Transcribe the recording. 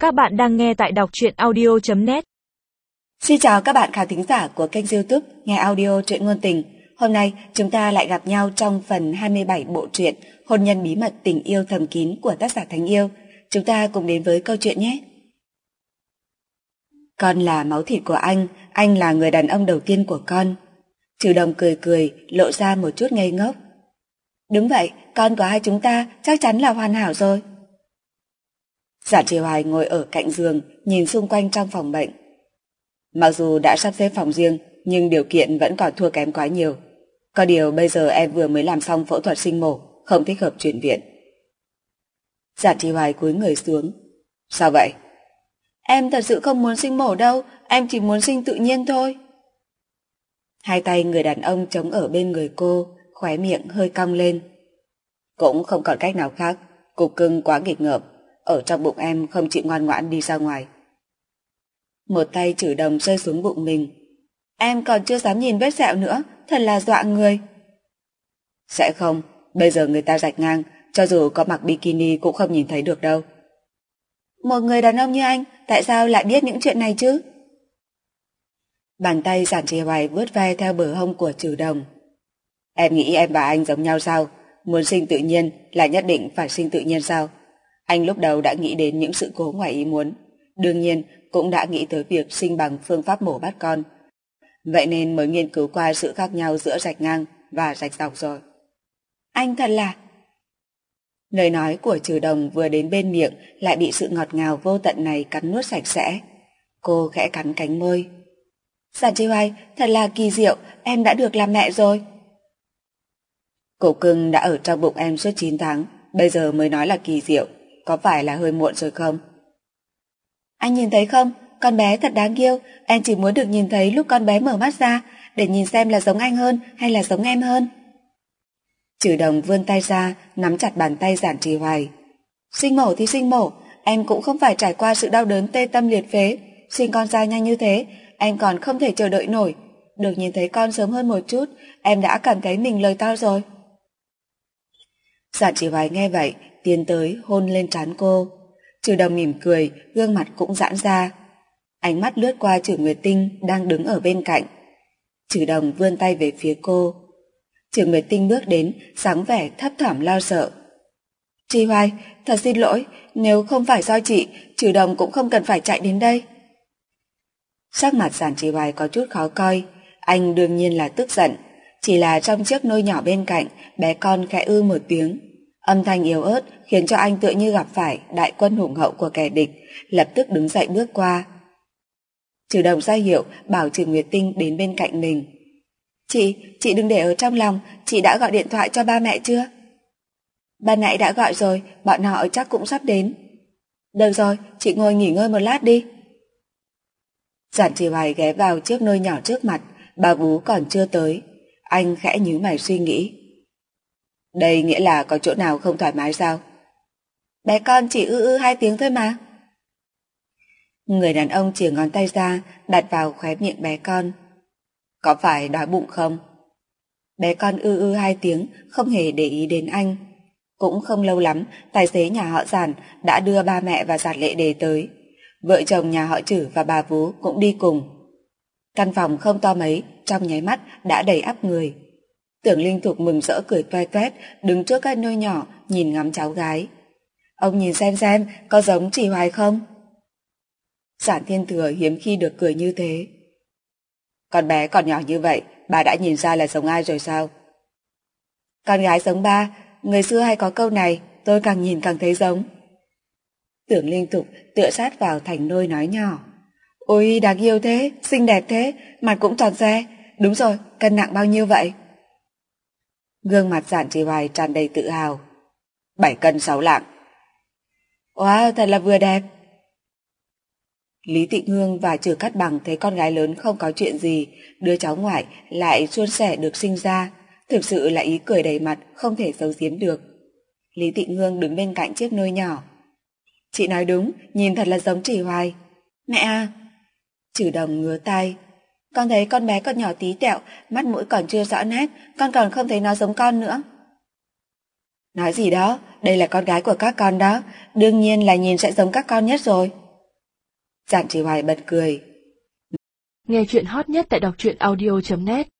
Các bạn đang nghe tại đọc truyện audio.net. Xin chào các bạn khán thính giả của kênh YouTube Nghe Audio Truyện Ngôn Tình. Hôm nay chúng ta lại gặp nhau trong phần 27 bộ truyện Hôn nhân bí mật tình yêu thầm kín của tác giả Thánh Yêu. Chúng ta cùng đến với câu chuyện nhé. Con là máu thịt của anh là người đàn ông đầu tiên của con. Trừ Đồng cười cười, lộ ra một chút ngây ngốc. Đúng vậy, con của hai chúng ta chắc chắn là hoàn hảo rồi. Giản Trì Hoài ngồi ở cạnh giường, nhìn xung quanh trong phòng bệnh. Mặc dù đã sắp xếp phòng riêng, nhưng điều kiện vẫn còn thua kém quá nhiều. Có điều bây giờ em vừa mới làm xong phẫu thuật sinh mổ, không thích hợp chuyển viện. Giản Trì Hoài cúi người xuống. Sao vậy? Em thật sự không muốn sinh mổ đâu, em chỉ muốn sinh tự nhiên thôi. Hai tay người đàn ông chống ở bên người cô, khóe miệng hơi cong lên. Cũng không còn cách nào khác, cục cưng quá nghịch ngợm, ở trong bụng em không chịu ngoan ngoãn đi ra ngoài. Một tay Trừ Đồng rơi xuống bụng mình. Em còn chưa dám nhìn vết sẹo nữa, thật là dọa người. Sẽ không, bây giờ người ta rạch ngang, cho dù có mặc bikini cũng không nhìn thấy được đâu. Một người đàn ông như anh, tại sao lại biết những chuyện này chứ? Bàn tay Giản Trì Hoài vuốt ve theo bờ hông của Trừ Đồng. Em nghĩ em và anh giống nhau sao? Muốn sinh tự nhiên là nhất định phải sinh tự nhiên sao? Anh lúc đầu đã nghĩ đến những sự cố ngoài ý muốn, đương nhiên cũng đã nghĩ tới việc sinh bằng phương pháp mổ bắt con. Vậy nên mới nghiên cứu qua sự khác nhau giữa rạch ngang và rạch dọc rồi. Anh thật là... Lời nói của Trừ Đồng vừa đến bên miệng lại bị sự ngọt ngào vô tận này cắn nuốt sạch sẽ. Cô khẽ cắn cánh môi. Giản Trì Hoài, thật là kỳ diệu, em đã được làm mẹ rồi. Cục cưng đã ở trong bụng em suốt 9 tháng, bây giờ mới nói là kỳ diệu, có phải là hơi muộn rồi không? Anh nhìn thấy không, con bé thật đáng yêu, em chỉ muốn được nhìn thấy lúc con bé mở mắt ra, để nhìn xem là giống anh hơn hay là giống em hơn. Trừ Đồng vươn tay ra, nắm chặt bàn tay Giản Trì Hoài. Sinh mổ thì sinh mổ, em cũng không phải trải qua sự đau đớn tê tâm liệt phế, sinh con ra nhanh như thế, em còn không thể chờ đợi nổi. Được nhìn thấy con sớm hơn một chút, em đã cảm thấy mình lời to rồi. Giản Trì Hoài nghe vậy, tiến tới hôn lên trán cô. Trừ Đồng mỉm cười, gương mặt cũng giãn ra. Ánh mắt lướt qua Trừ Nguyệt Tinh đang đứng ở bên cạnh. Trừ Đồng vươn tay về phía cô. Trừ Nguyệt Tinh bước đến, dáng vẻ thấp thỏm lo sợ. Trì Hoài, thật xin lỗi, nếu không phải do chị, Trừ Đồng cũng không cần phải chạy đến đây. Sắc mặt Giản Trì Hoài có chút khó coi, anh đương nhiên là tức giận. Chỉ là trong chiếc nôi nhỏ bên cạnh, bé con khẽ ư một tiếng. Âm thanh yếu ớt khiến cho anh tựa như gặp phải đại quân hùng hậu của kẻ địch, lập tức đứng dậy bước qua. Trừ Đồng ra hiệu bảo Trừ Nguyệt Tinh đến bên cạnh mình. Chị đừng để ở trong lòng, chị đã gọi điện thoại cho ba mẹ chưa? Ban nãy đã gọi rồi, bọn họ chắc cũng sắp đến. Được rồi, chị ngồi nghỉ ngơi một lát đi. Giản Trì Hoài ghé vào chiếc nôi nhỏ trước mặt, bà vú còn chưa tới. Anh khẽ nhíu mày suy nghĩ. Đây nghĩa là có chỗ nào không thoải mái sao? Bé con chỉ ư 2 tiếng thôi mà. Người đàn ông chìa ngón tay ra, đặt vào khóe miệng bé con. Có phải đói bụng không? Bé con ư 2 tiếng, không hề để ý đến anh. Cũng không lâu lắm, tài xế nhà họ Giản đã đưa ba mẹ và Giản Lệ Đề tới. Vợ chồng nhà họ Trử và bà vú cũng đi cùng. Căn phòng không to mấy, trong nháy mắt đã đầy ắp người. Tưởng Linh Thục mừng rỡ cười toe toét, đứng trước cái nôi nhỏ nhìn ngắm cháu gái. Ông nhìn xem có giống Trì Hoài không? Giản Thiên Thừa hiếm khi được cười như thế. Con bé còn nhỏ như vậy, bà đã nhìn ra là giống ai rồi sao? Con gái giống ba, người xưa hay có câu này, tôi càng nhìn càng thấy giống. Tưởng Linh Thục tựa sát vào thành nôi nói nhỏ. Ôi đáng yêu thế, xinh đẹp thế, mặt cũng tròn xe. Đúng rồi, cân nặng bao nhiêu vậy? Gương mặt Giản Trì Hoài tràn đầy tự hào. 7 cân 6 lạng. Wow, thật là vừa đẹp. Lý Tịnh Hương và Trử Cát Bằng thấy con gái lớn không có chuyện gì, đứa cháu ngoại lại suôn sẻ được sinh ra, thực sự là ý cười đầy mặt, không thể giấu giếm được. Lý Tịnh Hương đứng bên cạnh chiếc nôi nhỏ. Chị nói đúng, nhìn thật là giống Trì Hoài. Mẹ à! Trừ Đồng ngứa tai. Con thấy con bé còn nhỏ tí tẹo, mắt mũi còn chưa rõ nét, con còn không thấy nó giống con nữa. Nói gì đó, đây là con gái của các con đó, đương nhiên là nhìn sẽ giống các con nhất rồi. Giản Chỉ Hoài bật cười. Nghe chuyện hot nhất tại đọc truyện audio.net